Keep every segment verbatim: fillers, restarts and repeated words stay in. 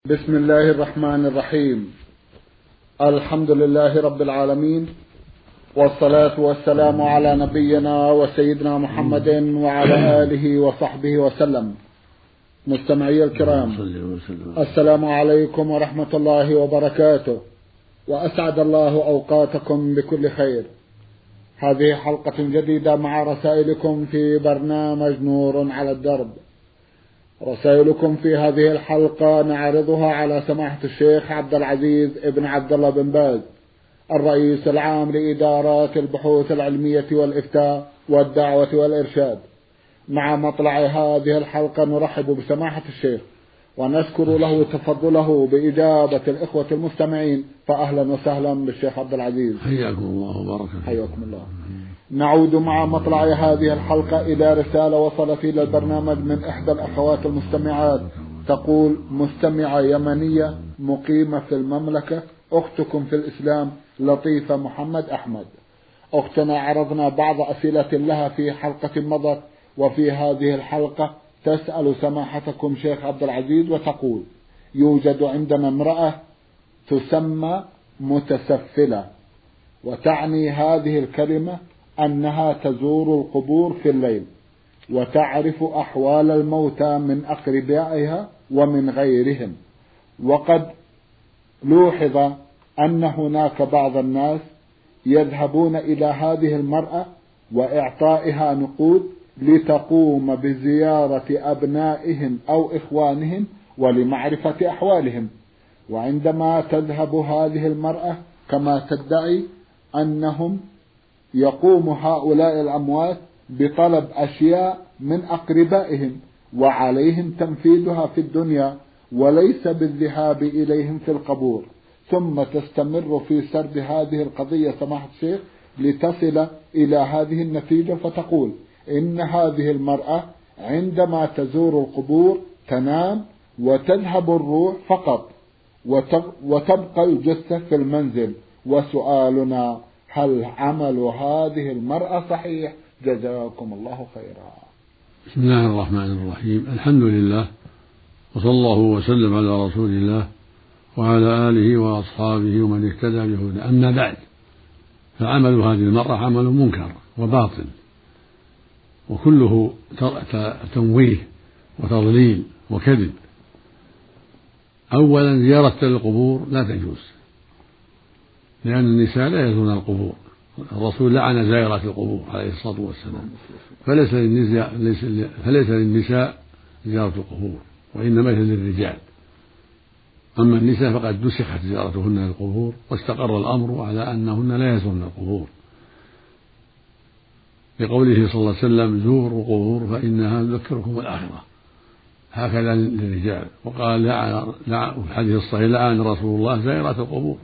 بسم الله الرحمن الرحيم. الحمد لله رب العالمين، والصلاة والسلام على نبينا وسيدنا محمد وعلى آله وصحبه وسلم. مستمعي الكرام، السلام عليكم ورحمة الله وبركاته، وأسعد الله أوقاتكم بكل خير. هذه حلقة جديدة مع رسائلكم في برنامج نور على الدرب. رسائلكم في هذه الحلقة نعرضها على سماحة الشيخ عبد العزيز ابن عبد الله بن باز، الرئيس العام لإدارات البحوث العلمية والإفتاء والدعوة والإرشاد. مع مطلع هذه الحلقة نرحب بسماحة الشيخ ونشكر له تفضله بإجابة الإخوة المستمعين، فأهلا وسهلا بالشيخ عبد العزيز. حياكم الله وبارك فيكم. حياكم الله. نعود مع مطلع هذه الحلقة إلى رسالة وصلت إلى البرنامج من إحدى الأخوات المستمعات، تقول: مستمعة يمنية مقيمة في المملكة، أختكم في الإسلام لطيفة محمد أحمد. أختنا عرضنا بعض أسئلة لها في حلقة مضت، وفي هذه الحلقة تسأل سماحتكم شيخ عبد العزيز وتقول: يوجد عندنا امرأة تسمى متسفلة، وتعني هذه الكلمة أنها تزور القبور في الليل وتعرف أحوال الموتى من أقربائها ومن غيرهم، وقد لوحظ أن هناك بعض الناس يذهبون إلى هذه المرأة وإعطائها نقود لتقوم بزيارة أبنائهم أو إخوانهم ولمعرفة أحوالهم. وعندما تذهب هذه المرأة كما تدعي أنهم يقوم هؤلاء الأموات بطلب أشياء من أقربائهم وعليهم تنفيذها في الدنيا وليس بالذهاب إليهم في القبور، ثم تستمر في سرد هذه القضية سماحة الشيخ لتصل إلى هذه النتيجة، فتقول إن هذه المرأة عندما تزور القبور تنام وتذهب الروح فقط وتبقى الجثة في المنزل. وسؤالنا: هل عمل هذه المرأة صحيح؟ جزاكم الله خيرا. بسم الله الرحمن الرحيم. الحمد لله، وصلى الله وسلم على رسول الله وعلى آله وأصحابه ومن اهتدى بهداه. أما بعد، فعمل هذه المرأة عمل منكر وباطل، وكله تمويه وتضليل وكذب. أولا، زيارة القبور لا تجوز، لأن النساء لا يزورن القبور. الرسول لعن زائرات القبور عليه الصلاة والسلام، فليس للنساء, فليس للنساء زيارة القبور، وإنما هي للرجال. أما النساء فقد نسخت زيارتهن للقبور، واستقر الأمر على أنهن لا يزورن القبور، لقوله صلى الله عليه وسلم: زوروا القبور فإنها تذكركم الآخرة. هكذا للرجال. وقال في الحديث الصحيح: لعن رسول الله زائرات القبور.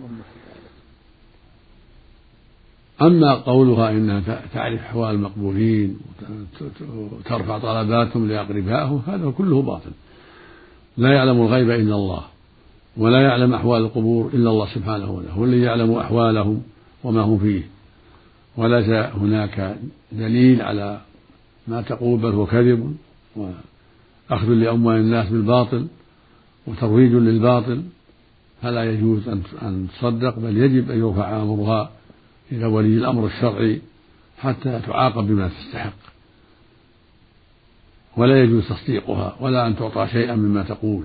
أما قولها إنها تعرف أحوال المقبورين وترفع طلباتهم لأقربائهم، هذا كله باطل. لا يعلم الغيب إلا الله، ولا يعلم أحوال القبور إلا الله سبحانه وتعالى، هو الذي يعلم أحوالهم وما هم فيه. وليس هناك دليل على ما تقول، بل هو كذب وأخذ لأموال الناس بالباطل وترويج للباطل، فلا يجوز أن تصدق، بل يجب أن يرفع أمرها إلى ولي الأمر الشرعي حتى تعاقب بما تستحق، ولا يجوز تصديقها ولا أن تعطى شيئا مما تقول.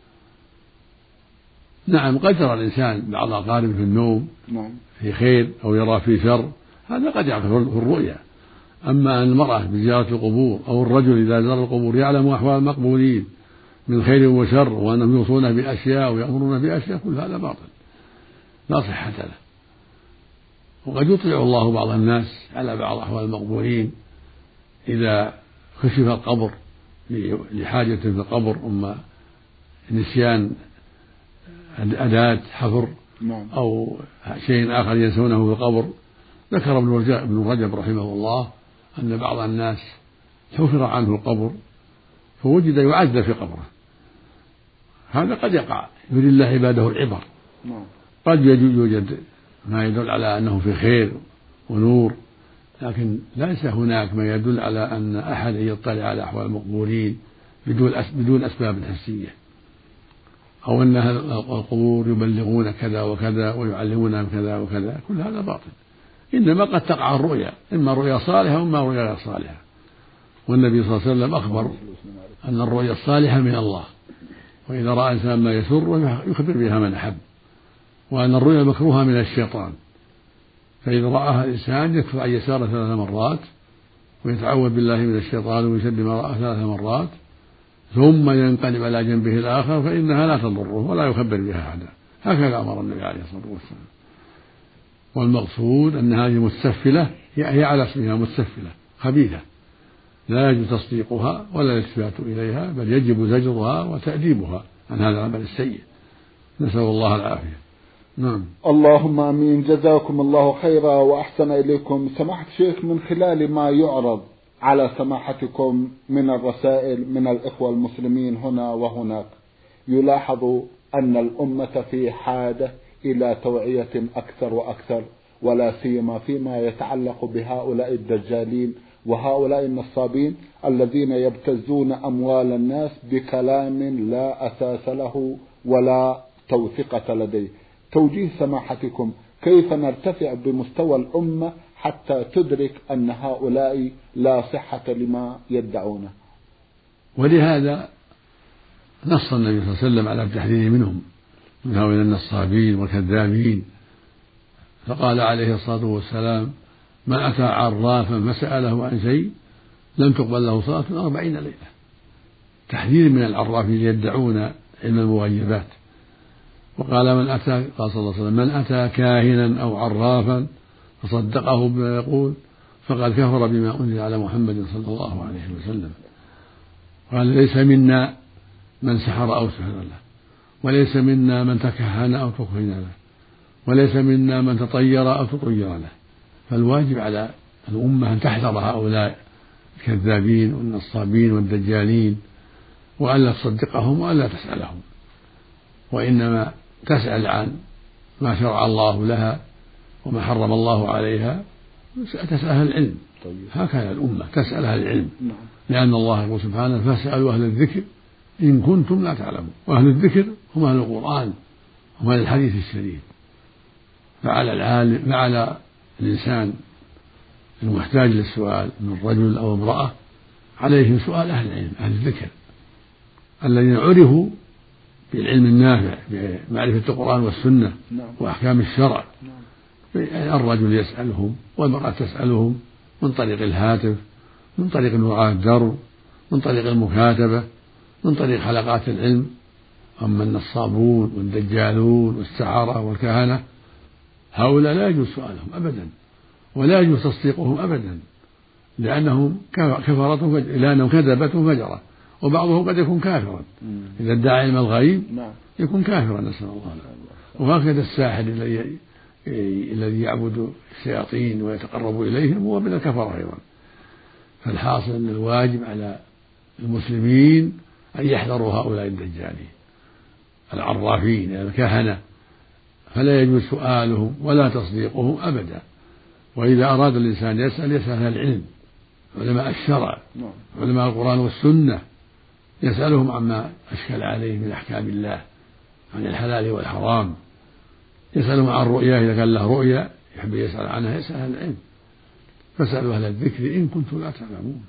نعم، قد يرى الإنسان بعض أقاربه في النوم في خير أو يرى في شر، هذا قد يعرف في الرؤيا. أما أن المرأة بزيارة القبور أو الرجل إذا زار القبور يعلم أحوال المقبولين من خير وشر، وأنهم يوصون بأشياء ويأمرون بأشياء، كل هذا باطل لا صحة له. وقد يطلع الله بعض الناس على بعض أحوال المقبورين إذا كشف القبر لحاجة في القبر، أما نسيان أداة حفر أو شيء آخر ينسونه في القبر. ذكر ابن رجب رحمه الله أن بعض الناس حفر عنه القبر فوجد يعذب في قبره. هذا قد يقع، يريد الله عباده العبر. قد يوجد ما يدل على أنه في خير ونور، لكن ليس هناك ما يدل على أن أحد يطلع على أحوال المقبورين بدون بدون أسباب حسية. أو أن القبور يبلغون كذا وكذا ويعلمون كذا وكذا، كل هذا باطل. إنما قد تقع الرؤيا، إما رؤيا صالحة وإما رؤيا غير صالحة، والنبي صلى الله عليه وسلم أخبر أن الرؤيا الصالحة من الله، وإذا رأى إنسان ما يسر يخبر بها من أحب، وأن الرؤيا المكروهة من الشيطان، فإذا رآها الإنسان يكفر عن يساره ثلاث مرات ويتعوذ بالله من الشيطان ويسد ما رأى ثلاث مرات ثم ينقلب على جنبه الآخر فإنها لا تضره ولا يخبر بها أحدا. هكذا أمر النبي عليه الصلاة والسلام. والمقصود أن هذه مستفلة، هي على اسمها مستفلة خبيثة، لا يجب تصديقها ولا الالتفات إليها، بل يجب زجرها وتأديبها عن هذا العمل السيء، نسأل الله العافية. نعم. اللهم آمين. جزاكم الله خيرا وأحسن إليكم. سماحة الشيخ، من خلال ما يعرض على سماحتكم من الرسائل من الإخوة المسلمين هنا وهناك، يلاحظ أن الأمة في حاجة إلى توعية أكثر وأكثر، ولا سيما فيما يتعلق بهؤلاء الدجالين وهؤلاء النصابين الذين يبتزون أموال الناس بكلام لا أساس له ولا توثيقة لديه. توجيه سماحتكم كيف نرتفع بمستوى الأمة حتى تدرك أن هؤلاء لا صحة لما يدعونه؟ ولهذا نص النبي صلى الله عليه وسلم على التحذير منهم، من هؤلاء النصابين والكذابين، فقال عليه الصلاة والسلام: من أتى عرافا فسأله عن شيء لم تقبل له صلاة أربعين ليلة. تحذير من العرافين يدعون علم المغيبات. وقال من أتى قال صلى الله عليه وسلم: من أتى كاهنا أو عرافا فصدقه بما يقول فقد كفر بما أنزل على محمد صلى الله عليه وسلم. قال: ليس منا من سحر أو سحر له، وليس منا من تكهن أو تكهن له، وليس منا من تطير أو تطير له. فالواجب على الأمة أن تحذر هؤلاء الكذابين والنصابين والدجالين، وألا تصدقهم وألا تسألهم، وإنما تسأل عن ما شرع الله لها وما حرم الله عليها، تسأل أهل العلم. هكذا الأمة تسأل أهل العلم، لأن الله يقول سبحانه: فاسألوا أهل الذكر إن كنتم لا تعلمون. وأهل الذكر هم أهل القرآن، هم أهل الحديث الشريف. فعلى العالم فعلى الإنسان المحتاج للسؤال من رجل أو امرأة عليهم سؤال أهل العلم، أهل الذكر الذين عرفوا بالعلم النافع بمعرفة القرآن والسنة وأحكام الشرع. الرجل يسألهم والمرأة تسألهم من طريق الهاتف، من طريق الوعاء الدرب، من طريق المكاتبة، من طريق حلقات العلم. أما النصابون والدجالون والسحرة والكهنة هؤلاء لا يجوز سؤالهم أبدا، ولا يجوز تصديقهم أبدا، لأنهم كفرة، لأنهم كذبة فجرة، وبعضهم قد يكون كافرا إذا ادعى علم الغيب يكون كافرا، نسأل الله العافية. وهكذا الساحر الذي الذي يعبد الشياطين ويتقرب إليهم هو من الكفرة أيضا. فالحاصل أن الواجب على المسلمين أن يحذروا هؤلاء الدجالين العرافين الكهنة، فلا يجوز سؤالهم ولا تصديقهم أبدا. وإذا أراد الإنسان يسأل يسأل أهل العلم، علماء الشرع، علماء القرآن والسنة، يسألهم عما أشكل عليه من أحكام الله، عن الحلال والحرام. يسألهم عن رؤيا، إذا كان له رؤيا يحب يسأل عنها يسأل أهل العلم. فاسألوا أهل الذكر إن كنتم لا تعلمون.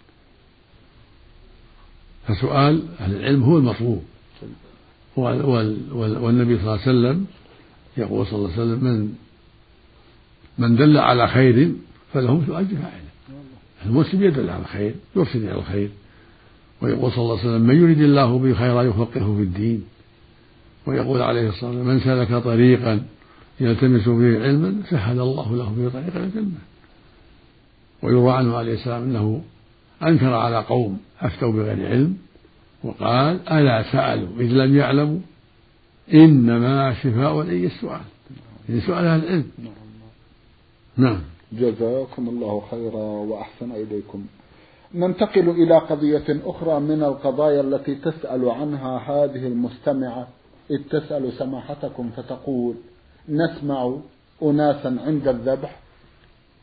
فسؤال أهل العلم هو المطلوب. والنبي صلى الله عليه وسلم يقول صلى الله عليه وسلم: من من دل على خير فله مثل أجر فاعله. المسلم يدل على الخير، يرشد إلى الخير. ويقول صلى الله عليه وسلم: من يريد الله به خيرا يفقهه في الدين. ويقول عليه الصلاة والسلام: من سلك طريقا يلتمس فيه علما سهل الله له به طريقا الجنة. ويروى عنه عليه السلام أنه أنكر على قوم أفتوا بغير علم وقال: ألا سألوا إذ لم يعلموا إنما شفاء العي السؤال. يعني سؤال أهل العلم. نعم. جزاكم الله خيرا وأحسن إليكم. ننتقل إلى قضية أخرى من القضايا التي تسأل عنها هذه المستمعة، إذ تسأل سماحتكم فتقول: نسمع أناسا عند الذبح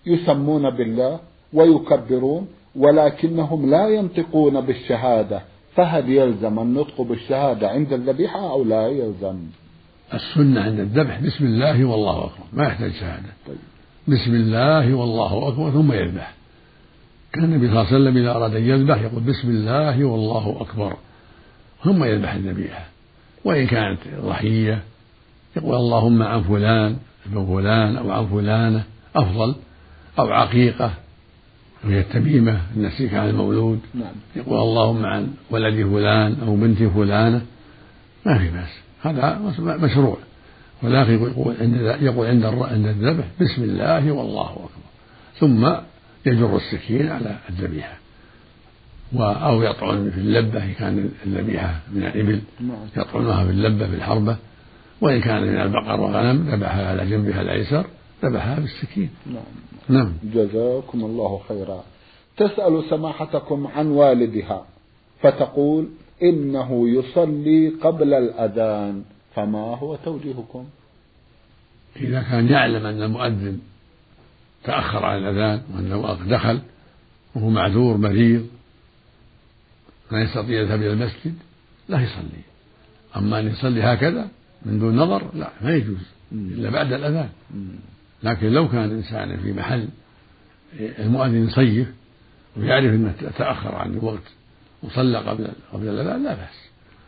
يسمون بالله ويكبرون ولكنهم لا ينطقون بالشهادة، فهل يلزم النطق بالشهادة عند الذبيحة أو لا يلزم؟ السنة عند الذبح بسم الله والله أكبر، ما يحتاج شهادة. طيب. بسم الله والله أكبر ثم يذبح. كان النبي صلى الله عليه وسلم إذا أراد أن يذبح يقول بسم الله والله أكبر ثم يذبح الذبيحة. وإن كانت ضحية يقول اللهم عن فلان ابن فلان أو عن فلانة أفضل، أو عقيقة وهي التميمة النسيك عن المولود، نعم. يقول اللهم عن ولد فلان أو بنت فلانة، ما في بأس، هذا مشروع. ولكن يقول عند يقول عند الذبح بسم الله والله أكبر ثم يجر السكين على الذبيحة، أو يطعن في اللبة إن كان الذبيحة من الإبل يطعنها في اللبة بالحربة، وإن كان من البقر والغنم ذبحها على جنبها الأيسر ذبحها بالسكين. نعم. نعم. جزاكم الله خيرا. تسأل سماحتكم عن والدها فتقول إنه يصلي قبل الأذان، فما هو توجيهكم؟ إذا كان يعلم أن المؤذن تأخر عن الأذان وأن الوقت دخل وهو معذور مريض لا يستطيع يذهب إلى المسجد لا يصلي. أما أن يصلي هكذا من دون نظر لا، ما يجوز إلا بعد الأذان. لكن لو كان الإنسان في محل المؤذن يصيف ويعرف أنه تأخر عن الوقت وصلى قبل قبل الأذان لا بأس،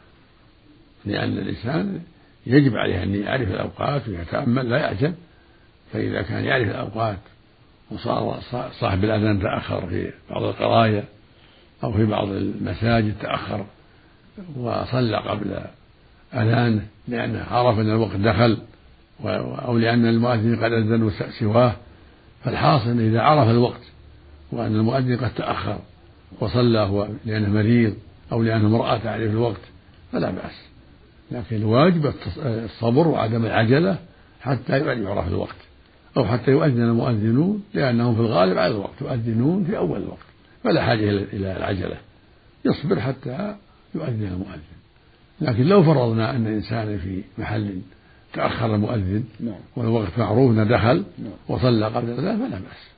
لأن الإنسان يجب عليه أن يعرف الأوقات ويتأمل لا يعجل. فإذا كان يعرف الأوقات وصار صاحب الأذان تأخر في بعض القرايا أو في بعض المساجد تأخر وصلى قبل أذانه لأنه عرف أن الوقت دخل أو لأن المؤذن قد أذن سواه، فالحاصل إذا عرف الوقت وأن المؤذن قد تأخر وصلى هو لأنه مريض أو لأنه امرأة تعرف الوقت فلا بأس. لكن الواجب الصبر وعدم العجلة حتى يعرف الوقت، أو حتى يؤذن المؤذنون لأنهم في الغالب على الوقت يؤذنون في أول الوقت، فلا حاجة إلى العجلة، يصبر حتى يؤذن المؤذن. لكن لو فرضنا أن إنسان في محل تأخر المؤذن والوقت معروف أنه دخل وصلى قبل ذلك فلا بأس.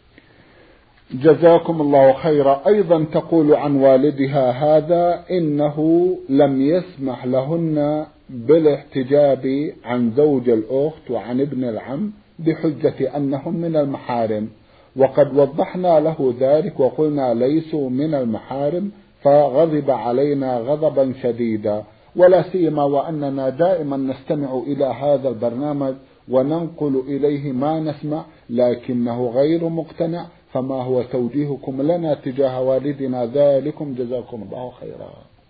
جزاكم الله خيرا. أيضا تقول عن والدها هذا إنه لم يسمح لهن بالاحتجاب عن زوج الأخت وعن ابن العم بحجة أنهم من المحارم، وقد وضحنا له ذلك وقلنا ليسوا من المحارم، فغضب علينا غضبا شديدا، ولا سيما وأننا دائما نستمع إلى هذا البرنامج وننقل إليه ما نسمع لكنه غير مقتنع، فما هو توجيهكم لنا تجاه والدنا ذلكم جزاكم الله خيرا؟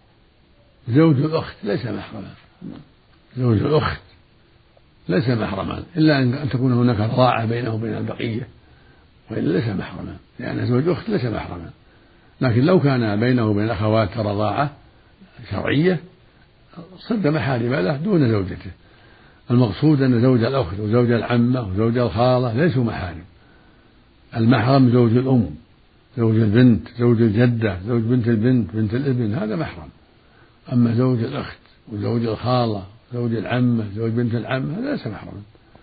زوج الأخت ليس محرما، زوج الأخت ليس محرما إلا أن تكون هناك رضاعة بينه وبين البقية، وإلا ليس محرما، لأن زوج الأخت ليس محرما. لكن لو كان بينه وبين أخوات رضاعة شرعية صد محارم له دون زوجته. المقصود أن زوج الأخت وزوج العمة وزوج الخالة ليسوا محارم. المحرم زوج الأم، زوج البنت، زوج الجدة، زوج بنت البنت، بنت الابن، هذا محرم. أما زوج الأخت وزوج الخالة، زوج العمة، زوج بنت العم، هذا ليس محرما.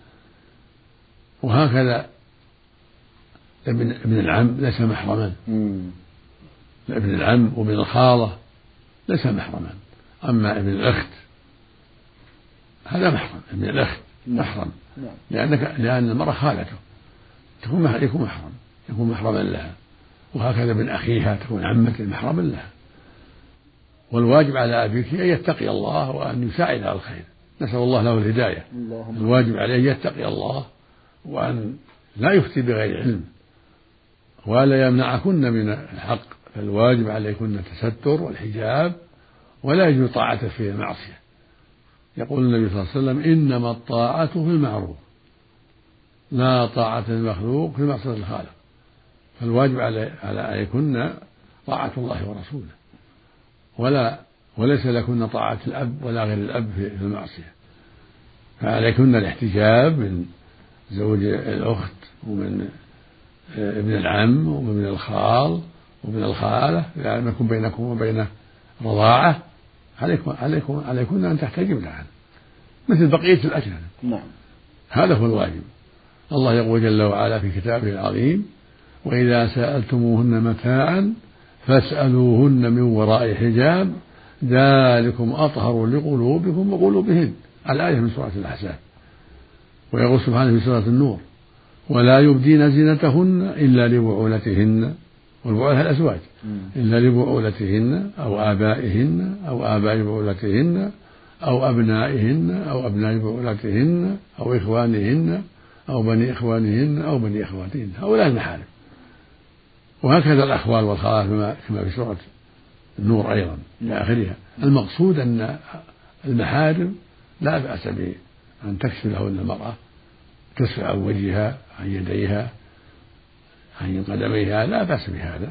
وهكذا ابن ابن العم ليس محرما، ابن العم وابن الخالة ليس محرما. أما ابن الأخت هذا محرم، ابن الأخت محرم، لأنك لأن المرأة خالته تكون يكون محرم يكون محرما لها، وهكذا ابن أخيها تكون عمة محرما لها. والواجب على أبيك أن يتقي الله وأن يساعد على الخير، نسأل الله له الهداية. الواجب عليه أن يتقي الله وأن لا يفتي بغير علم ولا يمنعكن من الحق، فالواجب عليكن التستر والحجاب، ولا يجوز طاعته في المعصية. يقول النبي صلى الله عليه وسلم إنما الطاعة في المعروف لا طاعة المخلوق في معصية الخالق. فالواجب عليكن طاعة الله ورسوله، ولا وليس لكن طاعة الأب ولا غير الأب في المعصية. فعليكن الاحتجاب من زوج الأخت ومن ابن العم ومن الخال ومن الخالة، لأن يكون بينكم وبين رضاعة عليكم عليكم عليكن أن تحتجب لها مثل بقية الأجنبي. نعم، هذا هو الواجب. الله يقول جل وعلا في كتابه العظيم وإذا سألتموهن متاعا فاسألوهن من وراء حجاب ذلكم أطهر لقلوبكم وقلوبهن، الآية من سورة الأحزاب. ويقول سبحانه في سورة النور: ولا يبدين زينتهن إلا لبعولتهن، والبعولة الأزواج، إلا لبعولتهن أو آبائهن أو آباء بعولتهن أو أبنائهن أو أبناء بعولتهن أو إخوانهن أو بني إخوانهن أو بني أخواتهن، هؤلاء المحارم. وهكذا الأخوال والخالات كما في سورة النور أيضا إلى آخرها. المقصود أن المحارم لا بأس بأن تكشف لهن المرأة، تسفع عن وجهها، عن يديها، عن قدميها، لا بأس بهذا.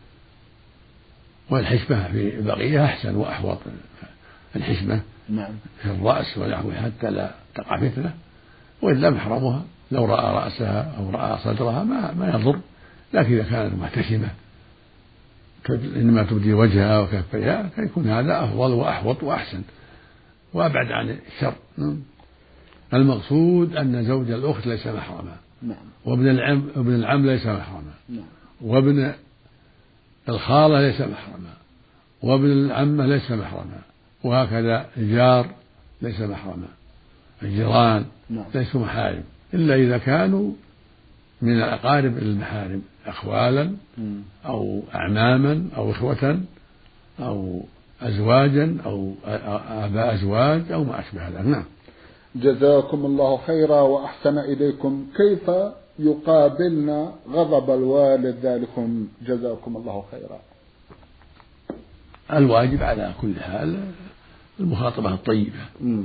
والحشمة في البقية أحسن وأحوط، الحشمة في الرأس ونحوه حتى لا تقع فتنة، وإلا محرمها لو رأى رأسها أو رأى صدرها ما, ما يضر، لكن إذا كانت محتشمة إنما تبدي وجهها وكفيها فيكون هذا أفضل وأحوط وأحسن وأبعد عن الشر. المقصود أن زوج الأخت ليس محرما، وابن العم ابن العم ليس محرما، وابن الخالة ليس محرما، وابن العمة ليس محرما، وهكذا الجار ليس محرما، الجيران ليسوا محارم إلا إذا كانوا من الأقارب المحارم، أخوالا أو أعماما أو إخوة أو أزواجا أو آباء أزواج أو ما أشبه ذلك. نعم. جزاكم الله خيرا وأحسن إليكم. كيف يقابلنا غضب الوالد ذلكم؟ جزاكم الله خيرا. الواجب على كل حال المخاطبة الطيبة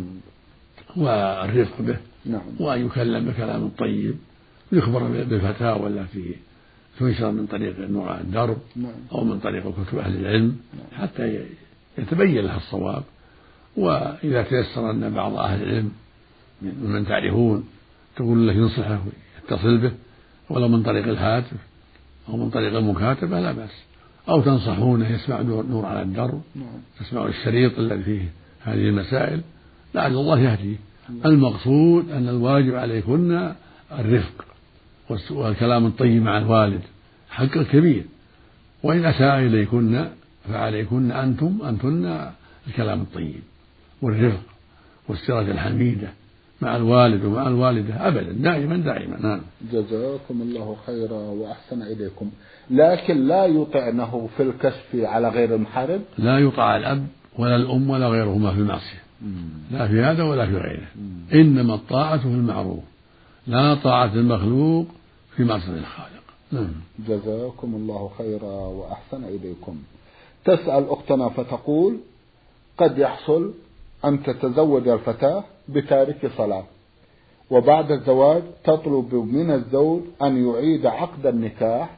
والرفق به، نعم. وأن يكلم بكلام طيب ويخبر بالفتاوى التي تنشر من طريق النور على الدرب، نعم. أو من طريق كتب أهل العلم، نعم. حتى يتبين له الصواب. وإذا تيسر أن بعض أهل العلم من تعرفون تقول له ينصحه يتصل به ولو من طريق الهاتف أو من طريق المكاتبة لا بأس، أو تنصحونه يسمع نور على الدرب، نعم. تسمع الشريط الذي فيه هذه المسائل لعل الله يهديه. المقصود أن الواجب عليكن الرفق والكلام الطيب مع الوالد، حق كبير. وإن أساء إليكن فعليكن أنتم أنتن الكلام الطيب والرفق والسيرة الحميدة مع الوالد ومع الوالدة أبدا، دائما دائما. نعم. جزاكم الله خيرا وأحسن إليكم. لكن لا يطعنه في الكشف على غير المحارم؟ لا يطاع الأب ولا الأم ولا غيرهما في المعصية، لا في هذا ولا في غيره. إنما الطاعة في المعروف، لا طاعة المخلوق في معصية الخالق. نعم. جزاكم الله خيرا وأحسن إليكم. تسأل أختنا فتقول: قد يحصل أن تتزوج الفتاة بتارك صلاة، وبعد الزواج تطلب من الزوج أن يعيد عقد النكاح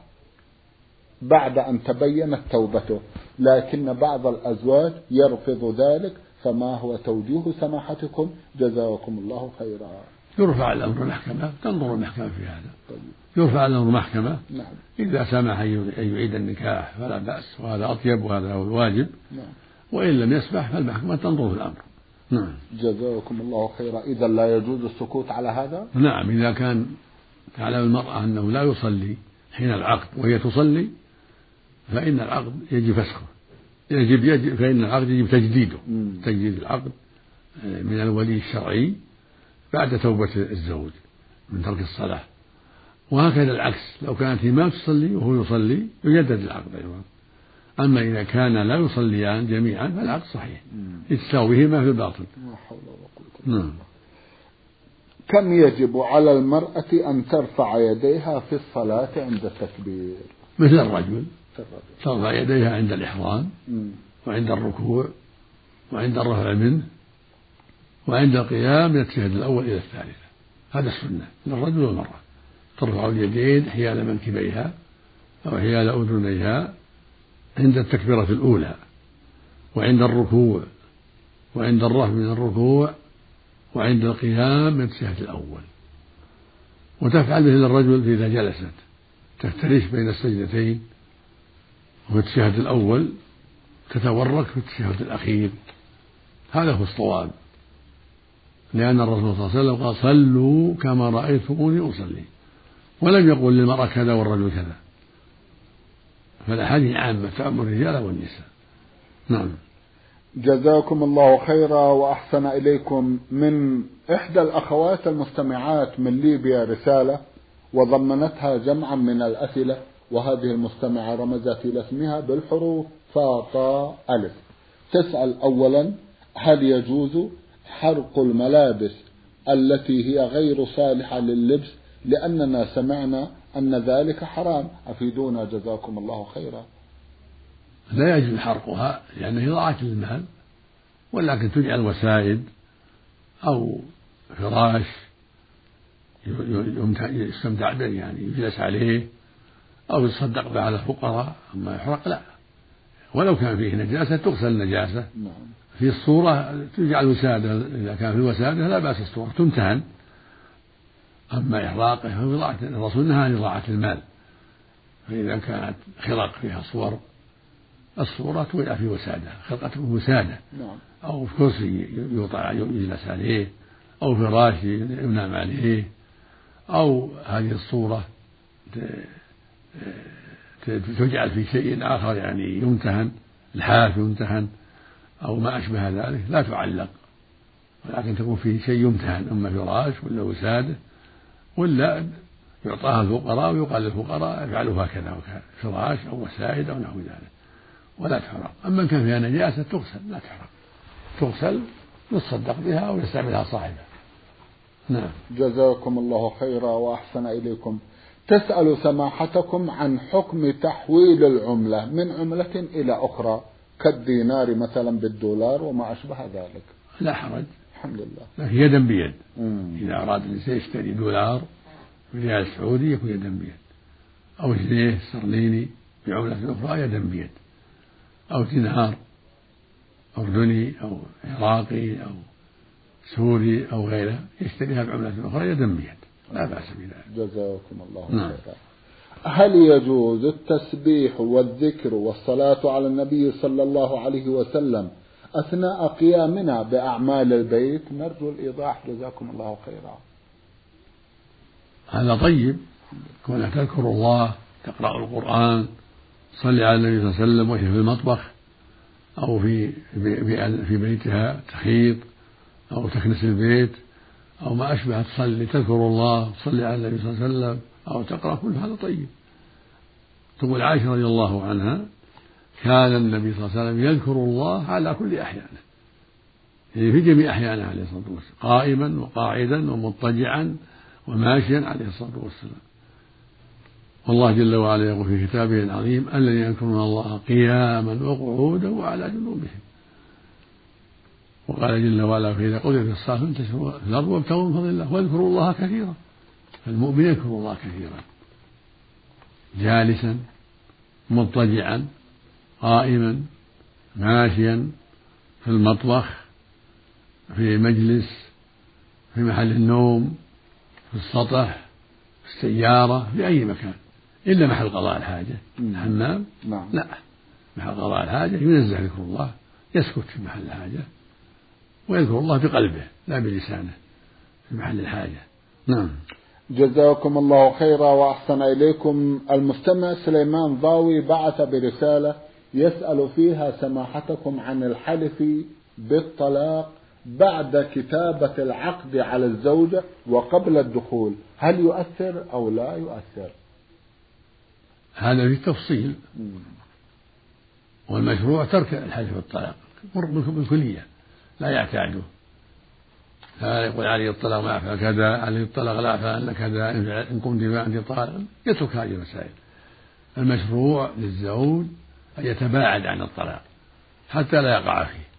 بعد أن تبينت توبته، لكن بعض الأزواج يرفض ذلك، فما هو توجيه سماحتكم؟ جزاكم الله خيرا. يرفع الأمر محكمة، تنظر المحكمة في هذا. طيب. يرفع الأمر محكمة. نعم. إذا سمح أن يعيد النكاح فلا بأس، وهذا أطيب وهذا هو الواجب. نعم. وإن لم يسمح فالمحكمة تنظر في الأمر. نعم. جزاكم الله خيرا. إذا لا يجوز السكوت على هذا؟ نعم. إذا كان تعلم المرأة أنه لا يصلي حين العقد وهي تصلي فإن العقد يجب فسخه، يجب يجب فإن العقد يجب تجديده، مم. تجديد العقد من الولي الشرعي بعد توبة الزوج من ترك الصلاة. وهكذا العكس، لو كانت هي ما تصلي وهو يصلي يجدد العقد أيضا. أما إذا كان لا يصليان جميعا فالعقد صحيح، يتساويهما في الباطل. نعم. كم يجب على المرأة أن ترفع يديها في الصلاة عند التكبير؟ مثل الرجل، ترفع يديها عند الإحرام وعند الركوع وعند الرفع منه وعند القيام من التشهد الأول إلى الثالثة. هذا السنة للرجل والمرأة، ترفع اليدين حيال منكبيها أو حيال أذنيها عند التكبيرة الأولى وعند الركوع وعند الرفع من الركوع وعند القيام من التشهد الأول. وتفعل مثل الرجل إذا جلست تفترش بين السجدتين، وفي التشهد الأول تتورك في التشهد الأخير. هذا هو الصواب، لأن الرسول صلى الله عليه وسلم قال: صلوا كما رأيتموني أصلي، ولم يقل للمرأة كذا والرجل كذا، فالأحاديث عامة تأمر الرجال والنساء. نعم. جزاكم الله خيرا وأحسن إليكم. من إحدى الأخوات المستمعات من ليبيا رسالة وضمنتها جمعا من الأسئلة، وهذه المستمعة رمزت إلى اسمها بالحروف فاطا ألف. تسأل أولا: هل يجوز حرق الملابس التي هي غير صالحة لللبس، لأننا سمعنا أن ذلك حرام؟ أفيدونا جزاكم الله خيرا. لا يجوز حرقها لأنه إضاعة للمال، ولكن تجعل وسائد أو فراش يستمتع به، يعني يجلس عليه أو يتصدق به على الفقراء. أما يحرق لا، ولو كان فيه نجاسة تغسل النجاسة. في الصورة تجعل وسادة، إذا كان في الوسادة لا بأس الصورة تمتهن. أما إحراقه فإضاعة، الرسول نهى عن إضاعة المال. فإذا كانت خرق فيها صور، الصورة توضع في وسادة، خرقة وسادة، أو في كرسي يوضع يجلس عليه، أو فراش ينام عليه، أو هذه الصورة تجعل في شيء آخر يعني يمتهن، الحاف يمتهن أو ما أشبه ذلك، لا تعلق، ولكن تكون فيه شيء يمتهن، أما فراش ولا وسادة، ولا يعطاها الفقراء ويقال للفقراء افعلوا هكذا وكذا، فراش أو وسائد أو نحو ذلك، ولا تحرق. أما كان فيها نجاسة تغسل، لا تحرق، تغسل يتصدق بها أو يستعملها صاحبها. نعم. جزاكم الله خيرا وأحسن إليكم. تسأل سماحتكم عن حكم تحويل العملة من عملة إلى أخرى كالدينار مثلا بالدولار وما أشبه ذلك. لا حرج، الحمد لله، لكن يدا بيد. مم. إذا أراد الإنسان يشتري دولار بريال سعودي يكون يدا بيد، أو جنيه استرليني بعملة أخرى يدا بيد، أو دينار أردني أو عراقي أو سوري أو غيره يشتريها بعملة أخرى يدا بيد، لا بأس بذلك. جزاكم الله نعم. خيرا. هل يجوز التسبيح والذكر والصلاة على النبي صلى الله عليه وسلم أثناء قيامنا بأعمال البيت؟ نرجو الإيضاح جزاكم الله خيرا. هذا طيب، كونك تذكر الله، تقرأ القرآن، تصلي على النبي صلى الله عليه وسلم وهي في المطبخ أو في في بيتها تخيط أو تكنس البيت أو ما أشبه، تصلي تذكر الله، تصلي على النبي صلى الله عليه وسلم أو تقرأ، كل هذا طيب. تقول عائشة رضي الله عنها: كان النبي صلى الله عليه وسلم يذكر الله على كل أحيانه، يعني في جميع أحيانه عليه الصلاة والسلام، قائما وقاعدا ومضطجعا وماشيا عليه الصلاة والسلام. والله جل وعلا يقول في كتابه العظيم: الذين يذكرون الله قياما وقعودا وعلى جنوبهم. وقال جل وعلا: فإذا قضيت الصلاة فانتشروا في الأرض وابتغوا من فضل الله واذكروا الله كثيرا. فالمؤمن يذكر الله كثيرا، جالسا مضطجعا قائما ماشيا، في المطبخ، في مجلس، في محل النوم، في السطح، في السيارة، في أي مكان، إلا محل قضاء الحاجة، الحمام لا، محل قضاء الحاجة ينزه ذكر الله، يسكت في محل الحاجة ويذكر الله بقلبه لا بلسانه في محل الحاجة. نعم. جزاكم الله خيرا وأحسن إليكم. المستمع سليمان ضاوي بعث برسالة يسأل فيها سماحتكم عن الحلف بالطلاق بعد كتابة العقد على الزوجة وقبل الدخول، هل يؤثر أو لا يؤثر؟ هذا في تفصيل، والمشروع ترك الحلف بالطلاق بالكلية، لا يعتاده، لا يقول علي الطلاق ما أفعل كذا، علي الطلاق لا أفعل كذا، إن كنت فأنت طالق، يترك هذه المسائل. المشروع للزوج أن يتباعد عن الطلاق حتى لا يقع فيه،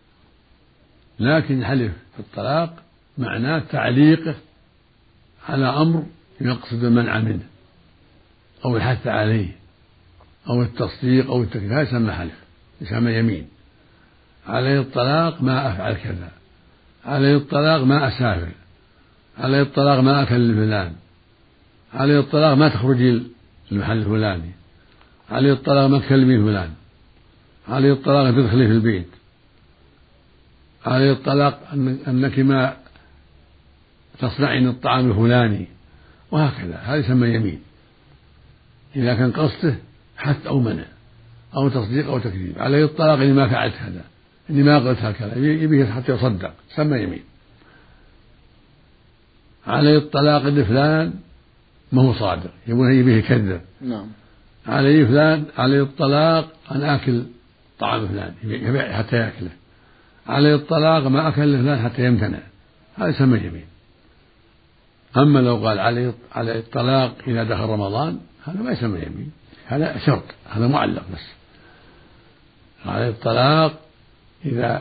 لكن الحلف في الطلاق معناه تعليقه على أمر يقصد المنع منه أو الحث عليه أو التصديق أو التكليف، هذا يسمى حلف، يسمى يمين. علي الطلاق ما أفعل كذا، علي الطلاق ما أسافر، علي الطلاق ما أكل فلان، علي الطلاق ما تخرجي المحل الفلاني، علي الطلاق ما تكلمي فلان، علي الطلاق تدخلي في البيت، علي الطلاق أنك ما تصنعين الطعام الفلاني، وهكذا. هذا يسمى يمين إذا كان قصده حث أو منع أو تصديق أو تكذيب. علي الطلاق إن ما فعلت هذا، إني ما قلت هالكلام، يبيه حتى يصدق، سمى يمين. علي الطلاق لفلان ما هو صادق، يبون يبيه يكذب. نعم. علي فلان علي الطلاق أن آكل طعام فلان حتى يأكله. علي الطلاق ما أكل فلان حتى يمتنع، هذا يسمى يمين. أما لو قال علي علي الطلاق إذا دخل رمضان هذا ما يسمى يمين، هذا شرط، هذا معلق بس. علي الطلاق إذا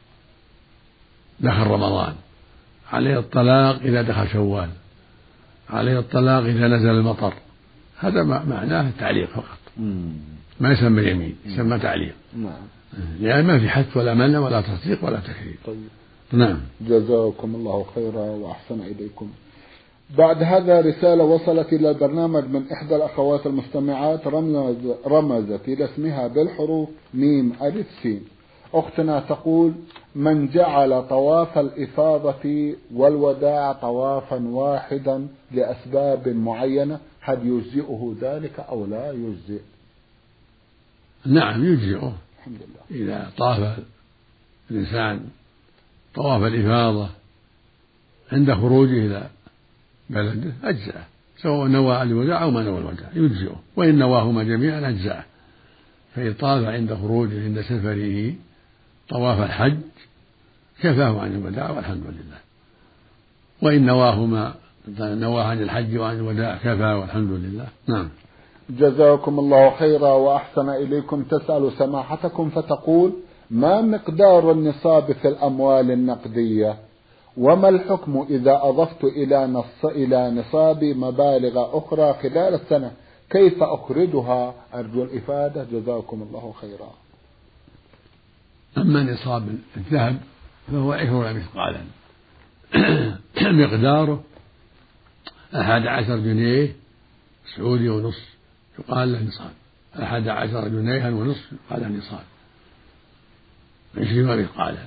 دخل رمضان، عليه الطلاق إذا دخل شوال، عليه الطلاق إذا نزل المطر، هذا معناه تعليق فقط، ما يسمى يمين، يسمى تعليق. نعم. يعني ما في حث ولا منع ولا تصديق ولا تكذيب. طيب. نعم. جزاكم الله خيرا وأحسن إليكم. بعد هذا رسالة وصلت إلى البرنامج من إحدى الأخوات المستمعات، رمزت إلى اسمها بالحروف ميم ألف سين. أختنا تقول: من جعل طواف الإفاضة والوداع طوافا واحدا لأسباب معينة، هل يجزئه ذلك أو لا يجزئ؟ نعم يجزئه. الحمد لله. إذا طاف الإنسان طواف الإفاضة عند خروجه إلى بلده أجزأه، سواء نوى الوداع أو ما نوى الوداع يجزئه، وإن نواهما جميعا أجزأه. فإن طاف عند خروجه عند سفره طواف الحج كفاه عن الوداع والحمد لله، وإن نواهما نواه عن الحج وعن الوداع كفاه والحمد لله. نعم. جزاكم الله خيرا وأحسن إليكم. تسأل سماحتكم فتقول: ما مقدار النصاب في الأموال النقدية؟ وما الحكم إذا أضفت إلى نص إلى نصابي مبالغ أخرى خلال السنة؟ كيف أخرجها؟ أرجو الإفادة جزاكم الله خيرا. أما نصاب الذهب فهو عشرون مثقالا مقداره أحد عشر جنيه سعودي ونصف يقال له نصاب، أحد عشر جنيها ونصف يقال له نصاب، عشرين مثقالا.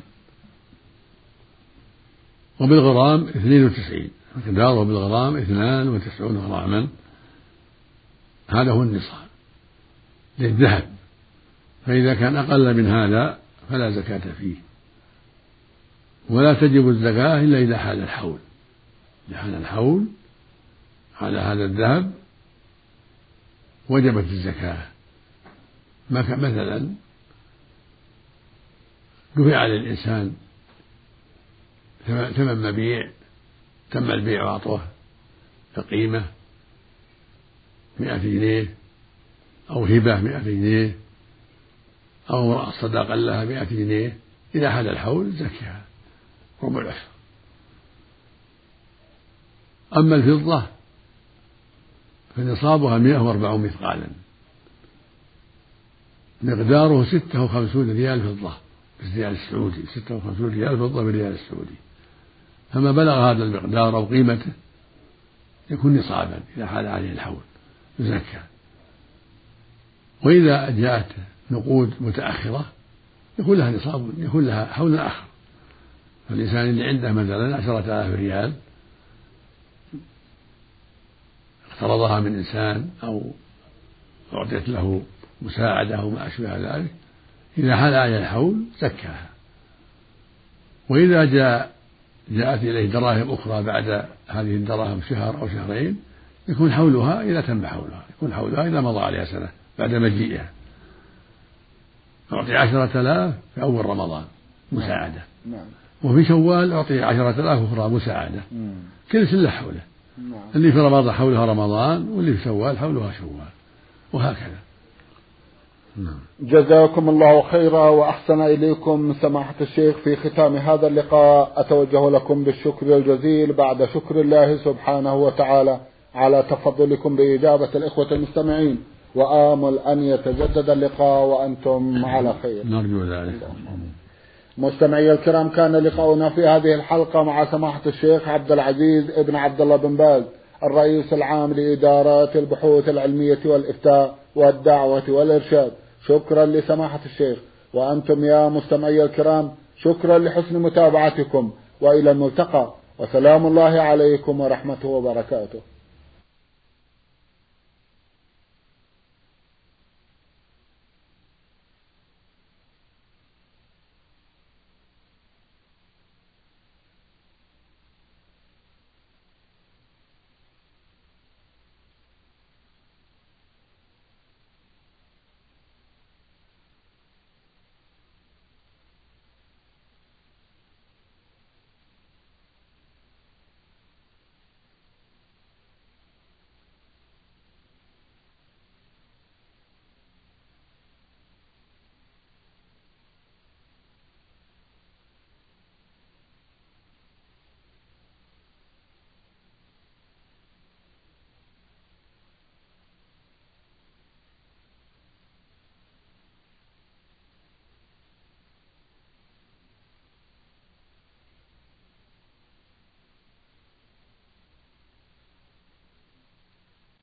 وبالغرام اثنين وتسعين، مقداره بالغرام اثنان وتسعون غراما، هذا هو النصاب للذهب. فإذا كان أقل من هذا فلا زكاة فيه، ولا تجب الزكاة إلا إذا حال الحول. إذا حال الحول على هذا الذهب وجبت الزكاة. مثلا دفع للإنسان ثمن مبيع، تم البيع وأعطوه بقيمة مئة جنيه، أو هبة مئة جنيه، أو امرأة صداقا لها مئة جنيه، إذا حال الحول زكاها ربع العشر. أما الفضة فنصابها مئة وأربعون مثقالا، مقداره ستة وخمسون ريال فضة بالريال السعودي، ستة وخمسون ريال فضة بالريال السعودي. فما بلغ هذا المقدار أو قيمته يكون نصابا إذا حال عليه الحول يزكى. وإذا جاءت نقود متأخرة يكون لها نصاب، يكون لها حول آخر. فالإنسان اللي عنده مثلا عشرة آلاف ريال اقترضها من إنسان أو أعطيت له مساعدة أو ما أشبه ذلك، إذا حال عليه الحول زكاها. وإذا جاء جاءت إليه دراهم أخرى بعد هذه الدراهم شهر أو شهرين يكون حولها إذا تم حولها، يكون حولها إذا مضى عليها سنة بعد مجيئها. أعطي عشرة آلاف في أول رمضان مساعدة، نعم. وفي شوال أعطي عشرة آلاف أخرى مساعدة، مم. كل سنة حوله، نعم. اللي في رمضان حولها رمضان، واللي في شوال حولها شوال، وهكذا. نعم. جزاكم الله خيرا وأحسن إليكم سماحة الشيخ. في ختام هذا اللقاء أتوجه لكم بالشكر الجزيل بعد شكر الله سبحانه وتعالى على تفضلكم بإجابة الإخوة المستمعين، وآمل أن يتجدد اللقاء وأنتم على خير. نرجو ذلك. مستمعي الكرام، كان لقاؤنا في هذه الحلقة مع سماحة الشيخ عبد العزيز ابن عبد الله بن باز، الرئيس العام لإدارات البحوث العلمية والإفتاء والدعوة والإرشاد. شكرا لسماحة الشيخ، وأنتم يا مستمعي الكرام شكرا لحسن متابعتكم، وإلى الملتقى، وسلام الله عليكم ورحمته وبركاته.